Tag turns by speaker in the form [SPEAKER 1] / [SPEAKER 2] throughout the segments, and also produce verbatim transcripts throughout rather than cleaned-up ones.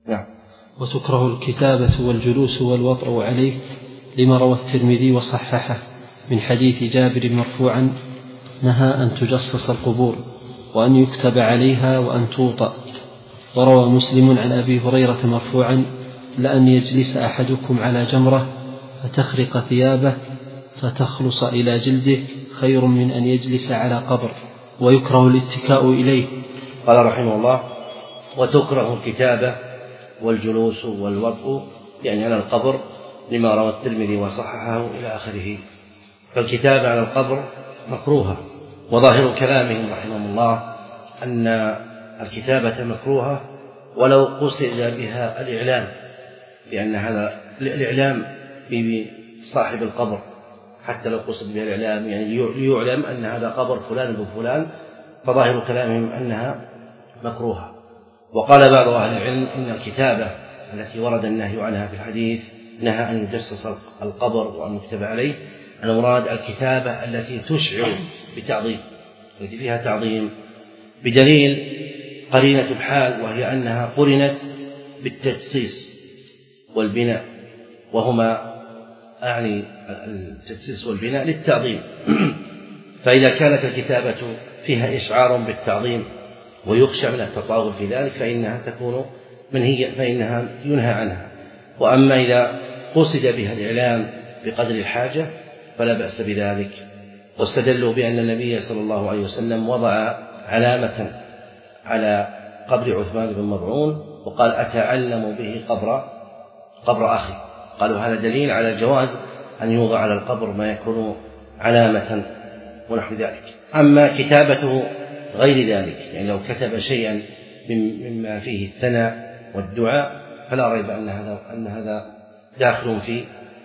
[SPEAKER 1] نعم.
[SPEAKER 2] وتكره الكتابة والجلوس والوطء عليه لما روى الترمذي وصححه من حديث جابر مرفوعا: نهى أن تجصص القبور وأن يكتب عليها وأن توطأ. وروى مسلم عن أبي هريرة مرفوعا: لأن يجلس أحدكم على جمرة فتخرق ثيابه فتخلص إلى جلده خير من أن يجلس على قبر. ويكره الاتكاء إليه.
[SPEAKER 1] قال رحمه الله: وتكره الكتابة والجلوس والوطء يعني على القبر لما روى الترمذي وصححه إلى آخره. فالكتابة على القبر مكروهة، وظاهر كلامهم رحمه الله أن الكتابة مكروهة ولو قصد بها الإعلام، لأن هذا الإعلام بصاحب القبر، حتى لو قصد بها الإعلام يعني ليعلم أن هذا قبر فلان بن فلان، فظاهر كلامهم أنها مكروهة. وقال بعض أهل العلم إن الكتابة التي ورد النهي عنها في الحديث: نهى أن يجسس القبر وأن يكتب عليه، المراد الكتابة التي تشعر بتعظيم، التي فيها تعظيم، بدليل قرينة الحال، وهي أنها قرنت بالتجسيس والبناء، وهما أعني التجسيس والبناء للتعظيم. فإذا كانت الكتابة فيها إشعار بالتعظيم ويخشى من التطاول في ذلك فإنها تكون منهية، فإنها ينهى عنها. وأما إذا قصد بها الإعلام بقدر الحاجة فلا بأس بذلك. واستدلوا بأن النبي صلى الله عليه وسلم وضع علامة على قبر عثمان بن مظعون وقال: أتعلم به قبر قبر أخي. قالوا هذا دليل على جواز أن يوضع على القبر ما يكون علامة ونحو ذلك. أما كتابته غير ذلك، يعني لو كتب شيئا مما فيه الثناء والدعاء فلا ريب أن هذا أن هذا داخل في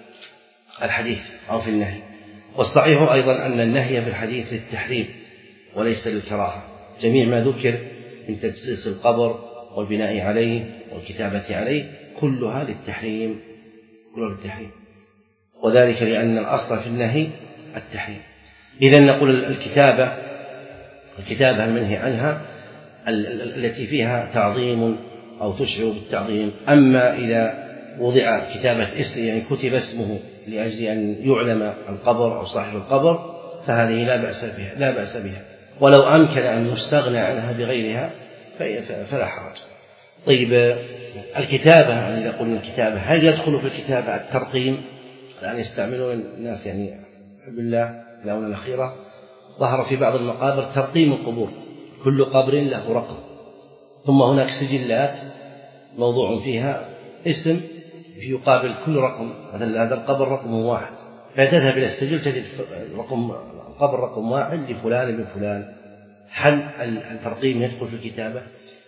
[SPEAKER 1] الحديث أو في النهي. والصحيح أيضا أن النهي في الحديث للتحريم وليس للكراهة. جميع ما ذكر من تجسيس القبر والبناء عليه والكتابة عليه كلها للتحريم، كلها للتحريم، وذلك لأن الأصل في النهي التحريم. إذن نقول الكتابة الكتابة المنهي عنها التي فيها تعظيم أو تشعر بالتعظيم. أما إذا وضع كتابة اسم يعني كتب اسمه لأجل أن يعلم القبر أو صاحب القبر فهذه لا بأس بها لا بأس بها ولو أمكن أن يستغنى عنها بغيرها فلا حرج. طيب الكتابة، يعني إذا قلنا الكتابة هل يدخل في الكتابة الترقيم؟ الآن يستعملون الناس يعني بالله في الآونة الأخيرة ظهر في بعض المقابر ترقيم القبور، كل قبر له رقم، ثم هناك سجلات موضوع فيها اسم يقابل كل رقم، مثلا هذا القبر رقم واحد، فتذهب إلى السجل تجد رقم القبر رقم واحد لفلان ابن فلان. هل الترقيم يدخل في الكتابة؟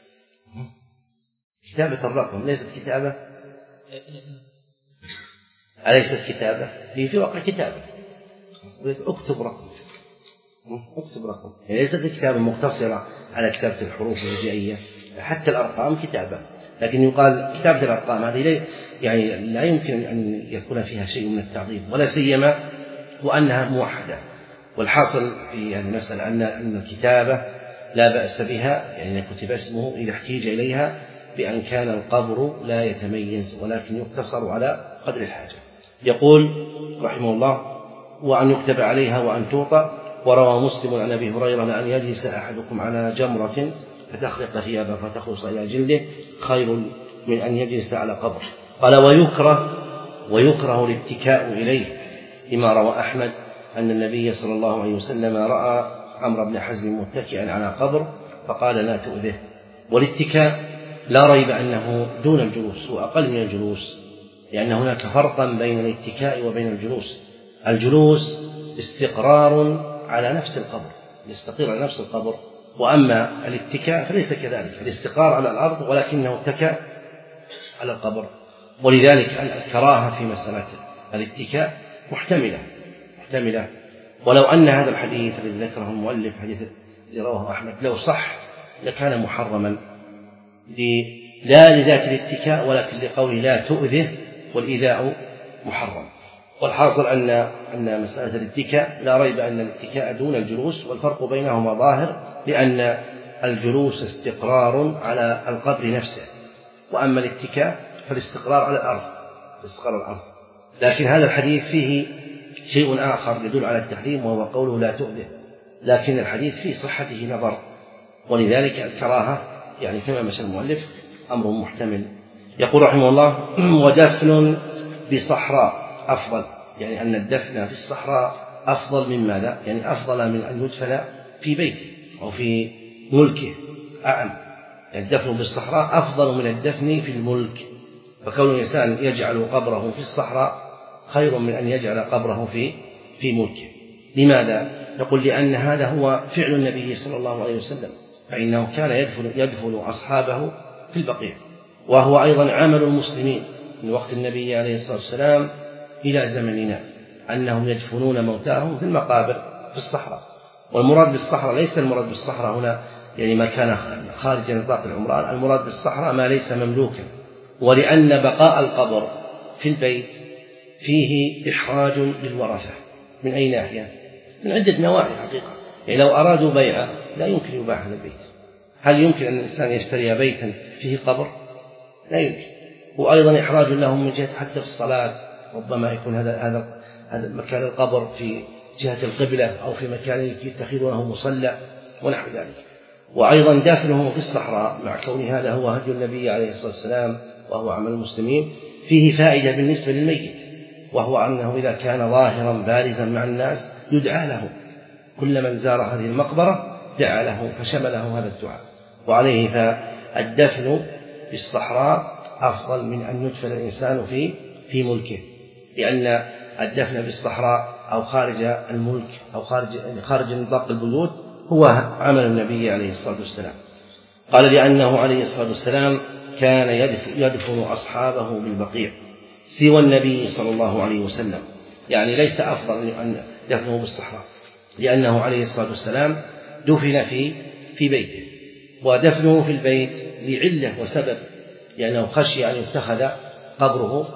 [SPEAKER 1] كتابة الرقم ليست كتابة، أليست كتابة؟ هي في واقع كتابة، اكتب رقم اكتب رقم يعني ليست كتابة مقتصرة على كتابة الحروف الهجائية، حتى الأرقام كتابة، لكن يقال كتابة الأرقام هذه يعني لا يمكن أن يكون فيها شيء من التعظيم، ولا سيما وأنها موحدة. والحاصل في هذه المسألة أن أن الكتابة لا بأس بها، يعني كتب اسمه إذا احتيج إليها بأن كان القبر لا يتميز ولكن يقتصر على قدر الحاجة. يقول رحمه الله: وأن يكتب عليها وأن توطأ. وروى مسلم عن أبي هريرة: لأن يجلس أحدكم على جمرة فتخرق ثيابه فتخلص إلى جلده خير من أن يجلس على قبر. قال: ويكره ويكره الاتكاء إليه لما روى أحمد أن النبي صلى الله عليه وسلم رأى عمرو بن حزم متكئا على قبر فقال: لا تؤذه. والاتكاء لا ريب أنه دون الجلوس وأقل من الجلوس، لأن هناك فرقا بين الاتكاء وبين الجلوس. الجلوس استقرار على نفس القبر، يستقر على نفس القبر، وأما الاتكاء فليس كذلك، الاستقرار على الأرض ولكنه اتكأ على القبر. ولذلك الكراهة في مسألة الاتكاء محتملة محتملة ولو أن هذا الحديث الذي ذكره المؤلف حديث الذي رواه أحمد لو صح لكان محرما، لا لذات الاتكاء ولكن لقوله لا تؤذه، والإيذاء محرم. والحاصل أن أن مسألة الاتكاء لا ريب أن الاتكاء دون الجلوس، والفرق بينهما ظاهر، لأن الجلوس استقرار على القبر نفسه وأما الاتكاء فالاستقرار على الأرض الاستقرار على الأرض. لكن هذا الحديث فيه شيء آخر يدل على التحريم، وهو قوله لا تؤذه، لكن الحديث في صحته نظر، ولذلك الكراهة يعني كما مشى المؤلف أمر محتمل. يقول رحمه الله: ودفن بصحراء أفضل، يعني أن الدفن في الصحراء أفضل من ماذا؟ يعني أفضل من أن يدفن في بيته أو في ملكه، أعم. الدفن بالصحراء أفضل من الدفن في الملك، فكون الإنسان يجعل قبره في الصحراء خير من أن يجعل قبره في في ملكه. لماذا؟ نقول لأن هذا هو فعل النبي صلى الله عليه وسلم، فإنه كان يدفن, يدفن أصحابه في البقيع، وهو أيضا عمل المسلمين من وقت النبي عليه الصلاة والسلام إلى زمننا، أنهم يدفنون موتاهم في المقابر في الصحراء. والمراد بالصحراء ليس المراد بالصحراء هنا يعني ما كان خارج نطاق العمران، المراد بالصحراء ما ليس مملوكا. ولأن بقاء القبر في البيت فيه إحراج للورثة. من أي ناحية؟ من عدة نواحي حقيقة. يعني لو أرادوا بيعه لا يمكن يباع هذا البيت. هل يمكن أن الإنسان يشتري بيتا فيه قبر؟ لا يمكن. وأيضا إحراج لهم من جهة حتى في الصلاة، ربما يكون هذا هذا هذا مكان القبر في جهة القبلة أو في مكان يتخذونه مصلى ونحو ذلك. وأيضا دفنه في الصحراء مع كون هذا هو هدي النبي عليه الصلاة والسلام وهو عمل المسلمين فيه فائدة بالنسبة للميت، وهو أنه إذا كان ظاهرا بارزا مع الناس يدعى له، كل من زار هذه المقبرة دعا له فشمله هذا الدعاء. وعليه فالدفن في الصحراء أفضل من أن يدفن الإنسان في في ملكه، لأن الدفن في الصحراء أو خارج الملك أو خارج خارج نطاق البيوت هو عمل النبي عليه الصلاة والسلام. قال: لأنه عليه الصلاة والسلام كان يدفن, يدفن أصحابه بالبقيع سوى النبي صلى الله عليه وسلم، يعني ليس أفضل أن دفنه بالصحراء، لأنه عليه الصلاة والسلام دفن في في بيته، ودفنه في البيت لعلة وسبب، لأنه خشي أن يتخذ قبره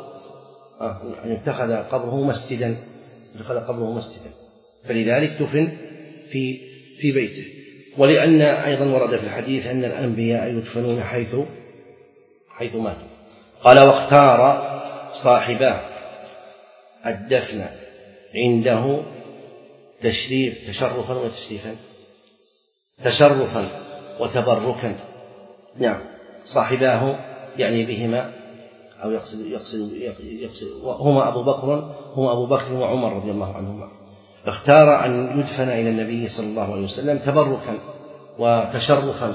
[SPEAKER 1] أن يتخذ قبره مسجدا يتخذ قبره مسجدا فلذلك دفن في في بيته. ولأن أيضا ورد في الحديث أن الأنبياء يدفنون حيث حيث ماتوا. قال: واختار صاحباه الدفن عنده تشريف تشرفا وتشريفا تشرفا وتبركا. نعم، صاحباه يعني بهما أو يقصد يقصد يقصد هما أبو بكر هما أبو بكر وعمر رضي الله عنهما. اختار أن يدفن إلى النبي صلى الله عليه وسلم تبركا وتشرفا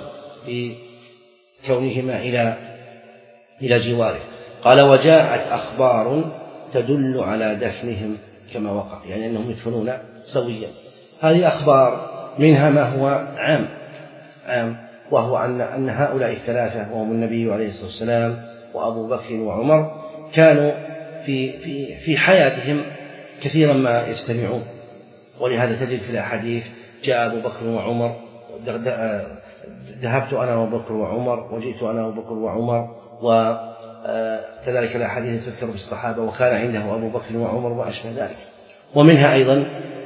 [SPEAKER 1] بكونهما إلى إلى جواره. قال: وجاءت أخبار تدل على دفنهم كما وقع، يعني أنهم يدفنون سويا. هذه أخبار منها ما هو عام عام وهو أن أن هؤلاء الثلاثة وهم النبي عليه الصلاة والسلام وأبو بكر وعمر كانوا في في في حياتهم كثيرا ما يجتمعون، ولهذا تجد في الأحاديث جاء أبو بكر وعمر، ذهبت أنا وأبو بكر وعمر، وجئت أنا وأبو بكر وعمر، وكذلك الأحاديث تذكر بالصحابة وكان عنده أبو بكر وعمر وأشبه ذلك. ومنها أيضا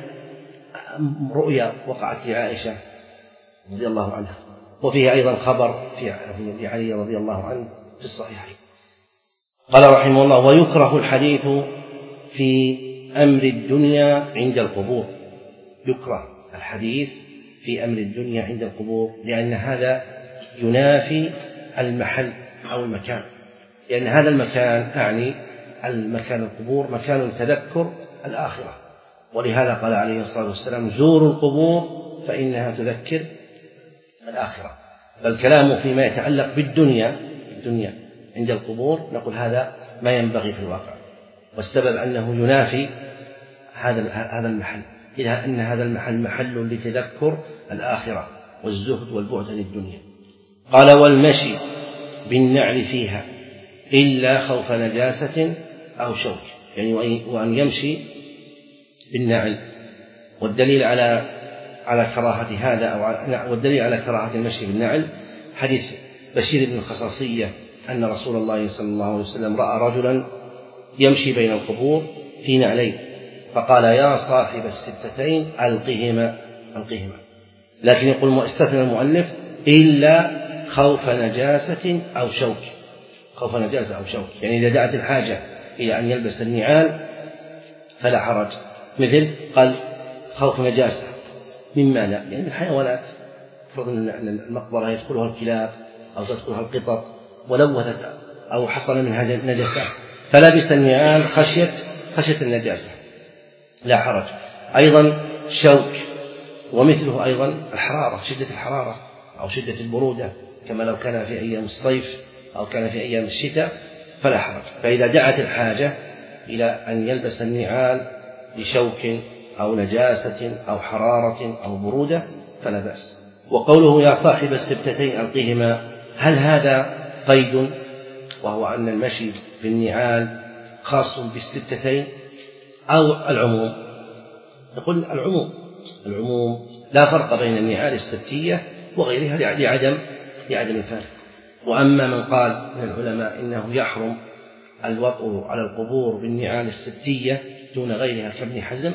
[SPEAKER 1] رؤيا وقعت لعائشة رضي الله عنها، وفيها أيضا خبر في علي رضي الله عنه في الصحيحين. قال رحمه الله: ويكره الحديث في أمر الدنيا عند القبور. يكره الحديث في أمر الدنيا عند القبور، لأن هذا ينافي المحل أو المكان، لأن هذا المكان أعني المكان القبور مكان تذكر الآخرة، ولهذا قال عليه الصلاة والسلام: زوروا القبور فإنها تذكر الآخرة. فالكلام فيما يتعلق بالدنيا الدنيا عند القبور نقول هذا ما ينبغي في الواقع، والسبب أنه ينافي هذا هذا المحل، إلى أن هذا المحل محل لتذكر الآخرة والزهد والبعد عن الدنيا. قال: والمشي بالنعل فيها إلا خوف نجاسة أو شوك، يعني وأن يمشي بالنعل. والدليل على على كراهة هذا أو والدليل على كراهة المشي بالنعل حديث بشير بن الخصاصية أن رسول الله صلى الله عليه وسلم رأى رجلا يمشي بين القبور في نعلين، فقال: يا صاحب الستتين ألقهما ألقهما. لكن يقول استثنى المؤلف إلا خوف نجاسة أو شوك، خوف نجاسة أو شوك، يعني إذا دعت الحاجة إلى أن يلبس النعال فلا حرج. مثل قال خوف نجاسة مما لا، يعني الحيوانات، فرض أن المقبرة يدخلها الكلاب أو تدخلها القطط ولوثت أو حصل منها نجاسة فلبس النعال خشية خشية النجاسة لا حرج. أيضا شوك، ومثله أيضا الحرارة، شدة الحرارة أو شدة البرودة، كما لو كان في أيام الصيف أو كان في أيام الشتاء فلا حرج. فإذا دعت الحاجة إلى أن يلبس النعال لشوك أو نجاسة أو حرارة أو برودة فلا بأس. وقوله يا صاحب السبتتين ألقهما، هل هذا قيد وهو أن المشي بالنعال خاص بالسبتتين أو العموم؟ نقول العموم، العموم لا فرق بين النعال السبتية وغيرها لعدم لعدم الفارق. وأما من قال من العلماء إنه يحرم الوطء على القبور بالنعال السبتية دون غيرها كابن حزم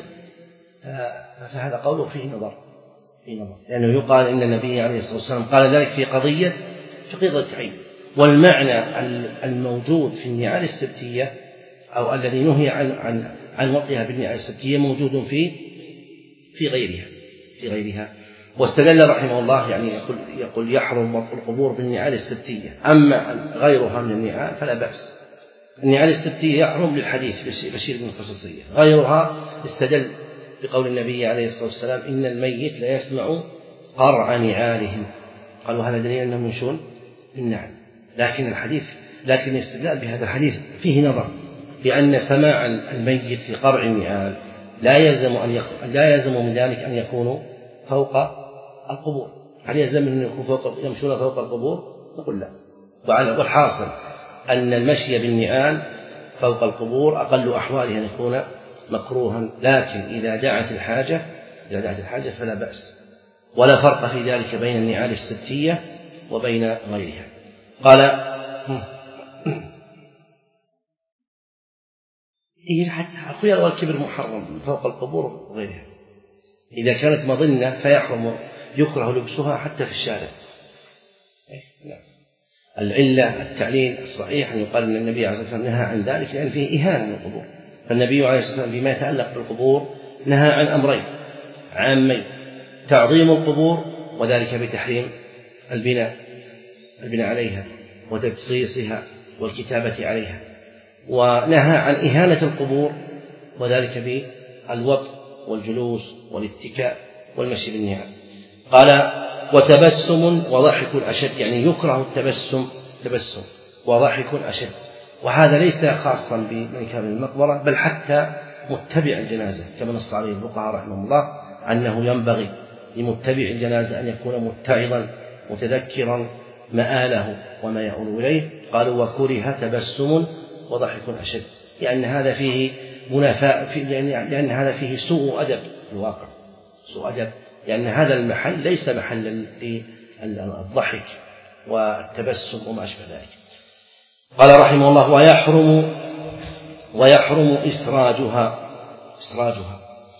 [SPEAKER 1] فهذا قوله فيه نظر فيه نظر لأنه يقال إن النبي عليه الصلاة والسلام قال ذلك في قضية في قضية عين، والمعنى الموجود في النعال السبتية أو الذي نهي عن عن عن وطئها بالنعال السبتية موجود في في غيرها في غيرها واستدل رحمه الله يعني يقول يقول يحرم وطء القبور بالنعال السبتية، أما غيرها من النعال فلا بأس. النعال السبتية يحرم للحديث بشير بن الخصوصية، غيرها استدل بقول النبي عليه الصلاة والسلام إن الميت لا يسمع قرع نعالهم، قالوا هذا دليل أنهم يمشون بالنعل، لكن الحديث لكن الاستدلال بهذا الحديث فيه نظر، لأن سماع الميت لقرع النعال لا يلزم أن يكون لا يلزم من ذلك أن يكونوا فوق القبور. هل يلزم أن يكون فوق يمشون فوق القبور؟ نقول لا. والحاصل أن المشي بالنعال فوق القبور أقل أحواله أن يكون مكروها، لكن إذا دعت الحاجة إذا دعت الحاجة فلا بأس، ولا فرق في ذلك بين النعال السبتية وبين غيرها. قال إيه حتى الخيار والكبر محرم فوق القبور وغيرها، إذا كانت مظنة فيحرم يكره لبسها حتى في الشارع. العلة التعليل الصحيح أن يقال أن النبي عليه الصلاة والسلام نهى عن ذلك لأن فيه إهانة للقبور، فالنبي عليه الصلاة والسلام فيما يتعلق بالقبور نهى عن أمرين عامين: تعظيم القبور وذلك بتحريم البناء البناء عليها وتجصيصها والكتابة عليها، ونهى عن إهانة القبور وذلك بالوطء والجلوس والاتكاء والمشي بالنعال. قال وتبسم وضحك أشد، يعني يكره التبسم تبسم وضحك أشد، وهذا ليس خاصا بمن كان من المقبرة بل حتى متبع الجنازة، كما نص عليه الفقهاء رحمه الله أنه ينبغي لمتبع الجنازة أن يكون متعظا متذكرا مآله وما يؤول إليه. قالوا وكره تبسم وضحك أشد، لأن هذا فيه منافاة في لأن هذا فيه سوء أدب في الواقع، سوء أدب، لأن هذا المحل ليس محلا للضحك والتبسم وما أشبه ذلك. قال رحمه الله ويحرم ويحرم إسراجها إسراجها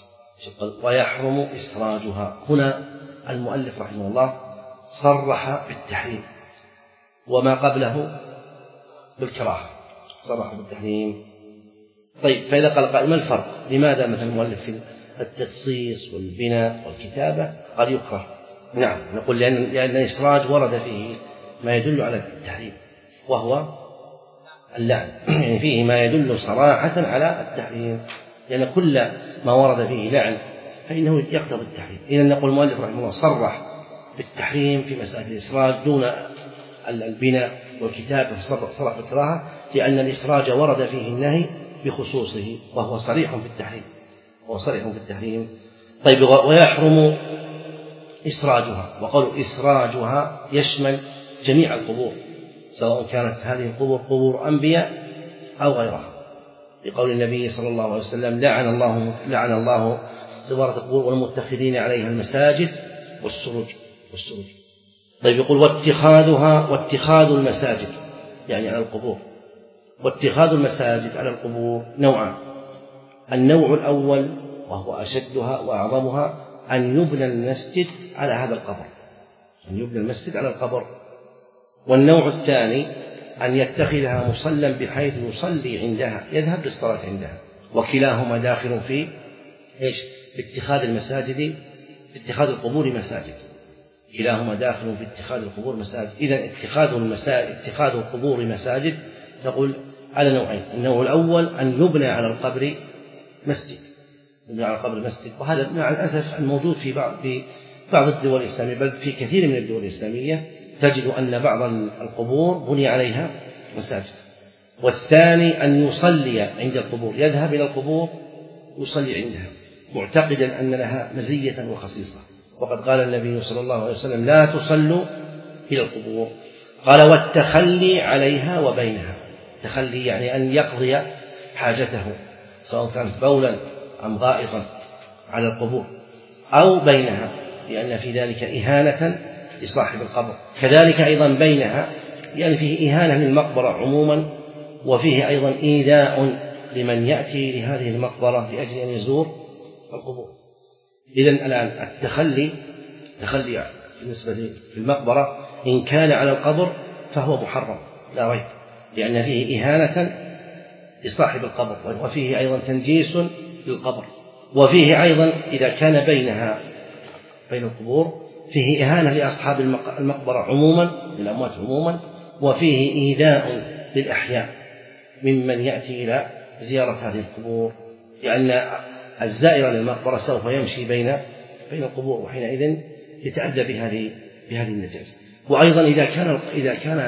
[SPEAKER 1] ويحرم إسراجها. هنا المؤلف رحمه الله صرح بالتحريم وما قبله بالكراهة، صرح بالتحريم. طيب فإذا قال قائل ما الفرق؟ لماذا مثلا المؤلف في التدصيص والبناء والكتابة قال يكره؟ نعم نقول لأن, لأن الإسراج ورد فيه ما يدل على التحريم وهو اللعن، يعني فيه ما يدل صراحة على التحريم، لأن كل ما ورد فيه لعن فإنه يقتضي التحريم. إذا نقول المؤلف رحمه الله صرح بالتحريم في مسألة الإسراج دون البناء والكتابة، صرح بالكراهة لأن الإسراج ورد فيه النهي بخصوصه وهو صريح في التحريم وهو صريح في التحريم. طيب ويحرم إسراجها، وقالوا إسراجها يشمل جميع القبور سواء كانت هذه القبور قبور أنبياء أو غيرها، لقول النبي صلى الله عليه وسلم لعن الله لعن الله زوارة القبور والمتخذين عليها المساجد والسروج والسروج. طيب يقول واتخاذها واتخاذ المساجد يعني على القبور، واتخاذ المساجد على القبور نوعان: النوع الأول وهو أشدها وأعظمها أن يبنى المسجد على هذا القبر، أن يبنى المسجد على القبر. والنوع الثاني أن يتخذها مصلى بحيث يصلي عندها يذهب للصلاة عندها، وكلاهما داخل في إيش؟ اتخاذ المساجد اتخاذ القبور مساجد، كلاهما داخل في اتخاذ القبور مساجد. إذن اتخاذ المساجد اتخاذ القبور مساجد تقول على نوعين: النوع الأول أن يبنى على القبر مسجد، يبنى على القبر مسجد، وهذا مع الأسف الموجود في بعض في بعض الدول الإسلامية، بل في كثير من الدول الإسلامية تجد أن بعض القبور بني عليها مساجد. والثاني أن يصلي عند القبور، يذهب إلى القبور يصلي عندها معتقدا أن لها مزية وخصيصة، وقد قال النبي صلى الله عليه وسلم: لا تصلوا إلى القبور. قال: والتخلي عليها وبينها، تخلي يعني أن يقضي حاجته سواء كانت بولا أم غائطا على القبور أو بينها، لأن في ذلك إهانة لصاحب القبر. كذلك أيضا بينها، يعني فيه إهانة للمقبرة عموما، وفيه أيضا إيذاء لمن يأتي لهذه المقبرة لأجل أن يزور القبور. إذن الآن التخلي تخلي بالنسبة في المقبرة إن كان على القبر فهو محرم لا ريب، لأن فيه إهانة لصاحب القبر، وفيه أيضا تنجيس للقبر، وفيه أيضا إذا كان بينها بين القبور فيه إهانة لأصحاب المقبرة عموما، للأموات عموما، وفيه إيذاء للأحياء ممن يأتي إلى زيارة هذه القبور، لأن الزائر للمقبرة سوف يمشي بين بين القبور، وحينئذ يتأذى بهذه بهذه النجاسة. وأيضا إذا كان إذا كان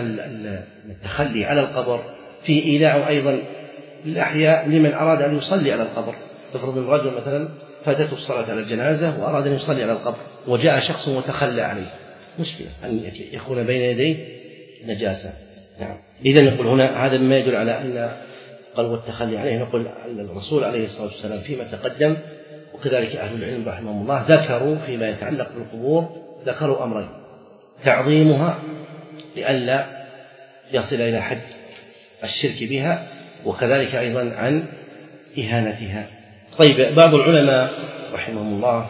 [SPEAKER 1] التخلي على القبر فيه إيذاء أيضا للأحياء لمن أراد أن يصلي على القبر. تفرض الرجل مثلا فاتته الصلاة على الجنازة وأراد أن يصلي على القبر، وجاء شخص وتخلى عليه، مشكلة أن يكون بين يديه نجاسة. نعم. إذن نقول هنا هذا ما يدل على أن قال والتخلي عليه، نقول الرسول عليه الصلاة والسلام فيما تقدم، وكذلك أهل العلم رحمهم الله ذكروا فيما يتعلق بالقبور ذكروا أمرين: تعظيمها لئلا يصل إلى حد الشرك بها، وكذلك أيضا عن إهانتها. طيب، بعض العلماء رحمهم الله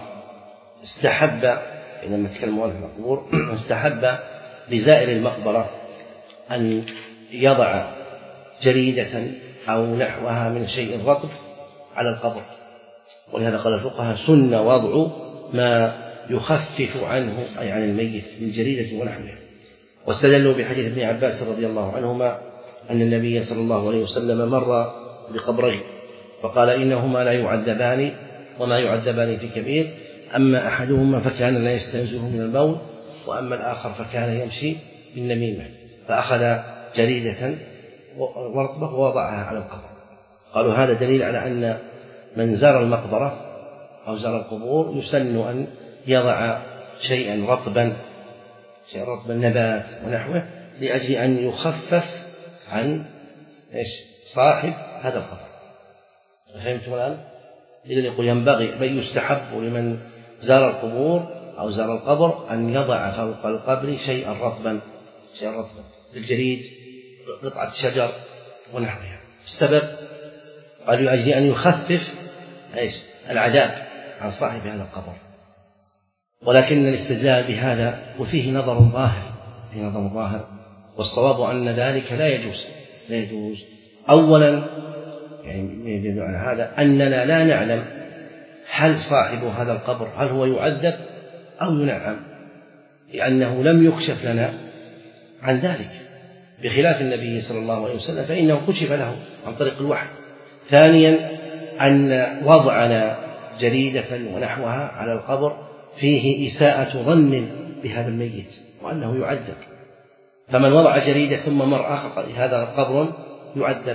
[SPEAKER 1] استحب، لما تكلموا عن القبور، استحب لزائر المقبرة أن يضع جريدة أو نحوها من شيء رطب على القبر، ولهذا قال الفقهاء: سن وضع ما يخفف عنه أي عن الميت من جريدة ونحوها. واستدلوا بحديث ابن عباس رضي الله عنهما أن النبي صلى الله عليه وسلم مر بقبرين فقال: إنهما لا يعذبان وما يعذبان في كبير، أما أحدهما فكان لا يستنزه من البول، وأما الآخر فكان يمشي بالنميمة. فأخذ جريدة ورطبة ووضعها على القبر. قالوا هذا دليل على أن من زار المقبرة أو زار القبور يسن أن يضع شيئا رطبا شيئا رطبا نبات ونحوه، لأجل أن يخفف عن إيش صاحب هذا القبر. فهمتم الآن؟ إذن يقول ينبغي بل يستحب لمن زار القبور أو زار القبر أن يضع فوق القبر شيئا رطبا شيئا رطبا الجريد، قطعة شجر ونحوها. السبب قالوا لأجل أن يخفف إيش العذاب عن صاحب هذا القبر. ولكن الاستدلال بهذا وفيه نظر ظاهر في نظر ظاهر والصواب أن ذلك لا يجوز لا يجوز أولا، يعني يدل على هذا أننا لا نعلم هل صاحب هذا القبر هل هو يعذب أو ينعم، لأنه لم يكشف لنا عن ذلك، بخلاف النبي صلى الله عليه وسلم فإنه كشف له عن طريق الوحي. ثانيا أن وضعنا جريدة ونحوها على القبر فيه إساءة ظن بهذا الميت وأنه يعذب، فمن وضع جريدة ثم مر آخر هذا قبر يعذب،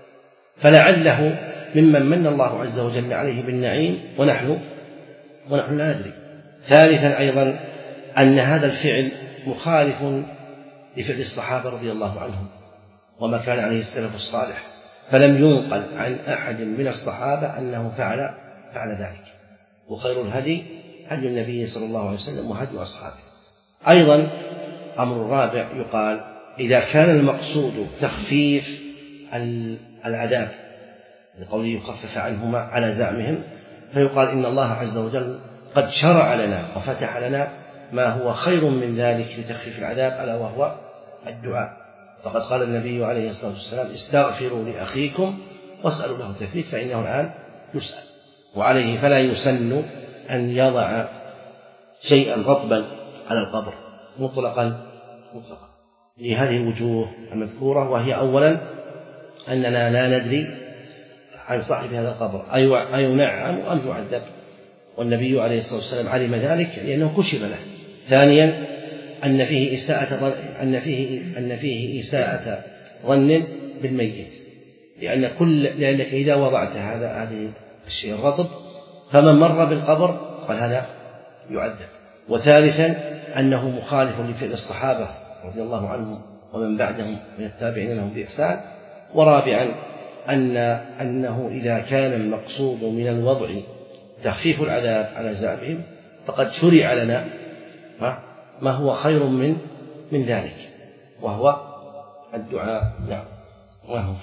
[SPEAKER 1] فلعله ممن من الله عز وجل عليه بالنعيم ونحن ونحن لا ندري. ثالثا أيضا أن هذا الفعل مخالف لفعل الصحابة رضي الله عنهم وما كان عليه السلف الصالح، فلم ينقل عن أحد من الصحابة أنه فعل فعل ذلك. وخير الهدي هدي النبي صلى الله عليه وسلم وهدي أصحابه. أيضا أمر رابع يقال إذا كان المقصود تخفيف العذاب لقوله يخفف عنهما على زعمهم، فيقال إن الله عز وجل قد شرع لنا وفتح لنا ما هو خير من ذلك لتخفيف العذاب، ألا وهو الدعاء. فقد قال النبي عليه الصلاة والسلام استغفروا لأخيكم واسألوا له التثبيت فإنه الآن يسأل، وعليه فلا يسن أن يضع شيئا رطبا على القبر مطلقا مطلقا لهذه الوجوه المذكورة، وهي أولا أننا لا ندري عن صاحب هذا القبر أينعم أم يعذب، والنبي عليه الصلاة والسلام علم ذلك لأنه كشف له. ثانيا أن فيه إساءة أن فيه أن فيه إساءة ظن بالميت، لأن كل لأنك إذا وضعت هذا هذه الشيء الرطب فمن مر بالقبر قال هذا يعذب. وثالثا أنه مخالف لفعل الصحابة رضي الله عنهم ومن بعدهم من التابعين لهم بإحسان. ورابعا أن أنه إذا كان المقصود من الوضع تخفيف العذاب على زعمهم فقد شرع لنا ما هو خير من من ذلك، وهو الدعاء. نعم، وهو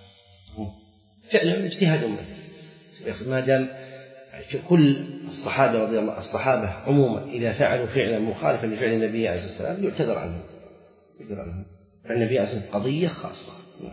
[SPEAKER 1] فعلا اجتهاد منه، ما دام كل الصحابة رضي الله الصحابة عموما إذا فعلوا فعلا مخالفا لفعل النبي عليه الصلاة والسلام يعتذر عنهم يعتذر عنهم فالنبي عليه الصلاة والسلام قضية خاصة.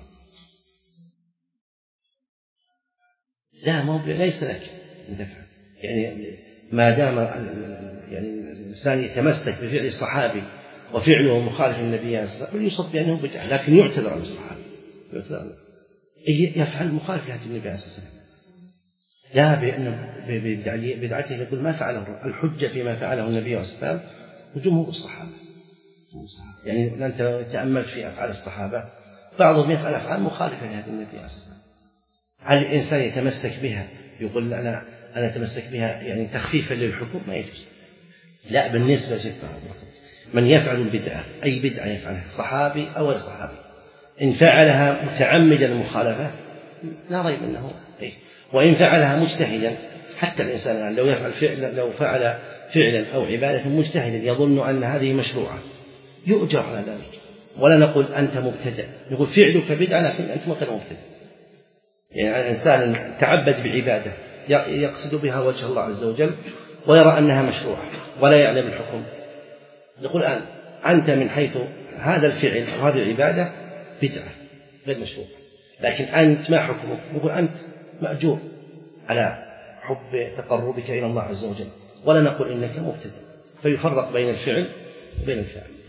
[SPEAKER 1] لا، ما ليس لك أن تفعل، يعني ما دام يعني الإنسان يتمسك بفعل الصحابي وفعله مخالف للنبي عليه الصلاة والسلام يصب بأنه بدعة، لكن يعتذر عن الصحابي يعتذر يفعل مخالف لهدي النبي عليه الصلاة والسلام، لا بأنه بدعته يقول ما فعله. الحجة فيما فعله النبي عليه الصلاة والسلام وجمهور الصحابة. يعني أنت لو تأملت في أفعال الصحابة بعضهم يفعل أفعال مخالفة لهدي النبي عليه الصلاة والسلام، هل الإنسان يتمسك بها يقول أنا أنا أتمسك بها يعني تخفيفا للحكم؟ ما يجوز. لا، بالنسبة من يفعل البدعة أي بدعة يفعلها صحابي أو غير صحابي إن فعلها متعمدا المخالفة لا ريب أنه أي، وإن فعلها مجتهدا حتى الإنسان لو يفعل فعل لو فعل فعلا أو عبادة مجتهدا يظن أن هذه مشروعة يؤجر على ذلك، ولا نقول أنت مبتدع، نقول فعلك بدعة لكن أنت ما كان مبتدع. يعني الإنسان تعبد بعبادة يقصد بها وجه الله عز وجل ويرى أنها مشروعة ولا يعلم الحكم، نقول الآن أنت من حيث هذا الفعل أو هذه العبادة بدعة غير مشروعة، لكن أنت ما حكمك؟ نقول أنت مأجور على حب تقربك إلى الله عز وجل، ولا نقول إنك مبتدع. فيفرق بين الفعل وبين الفعل.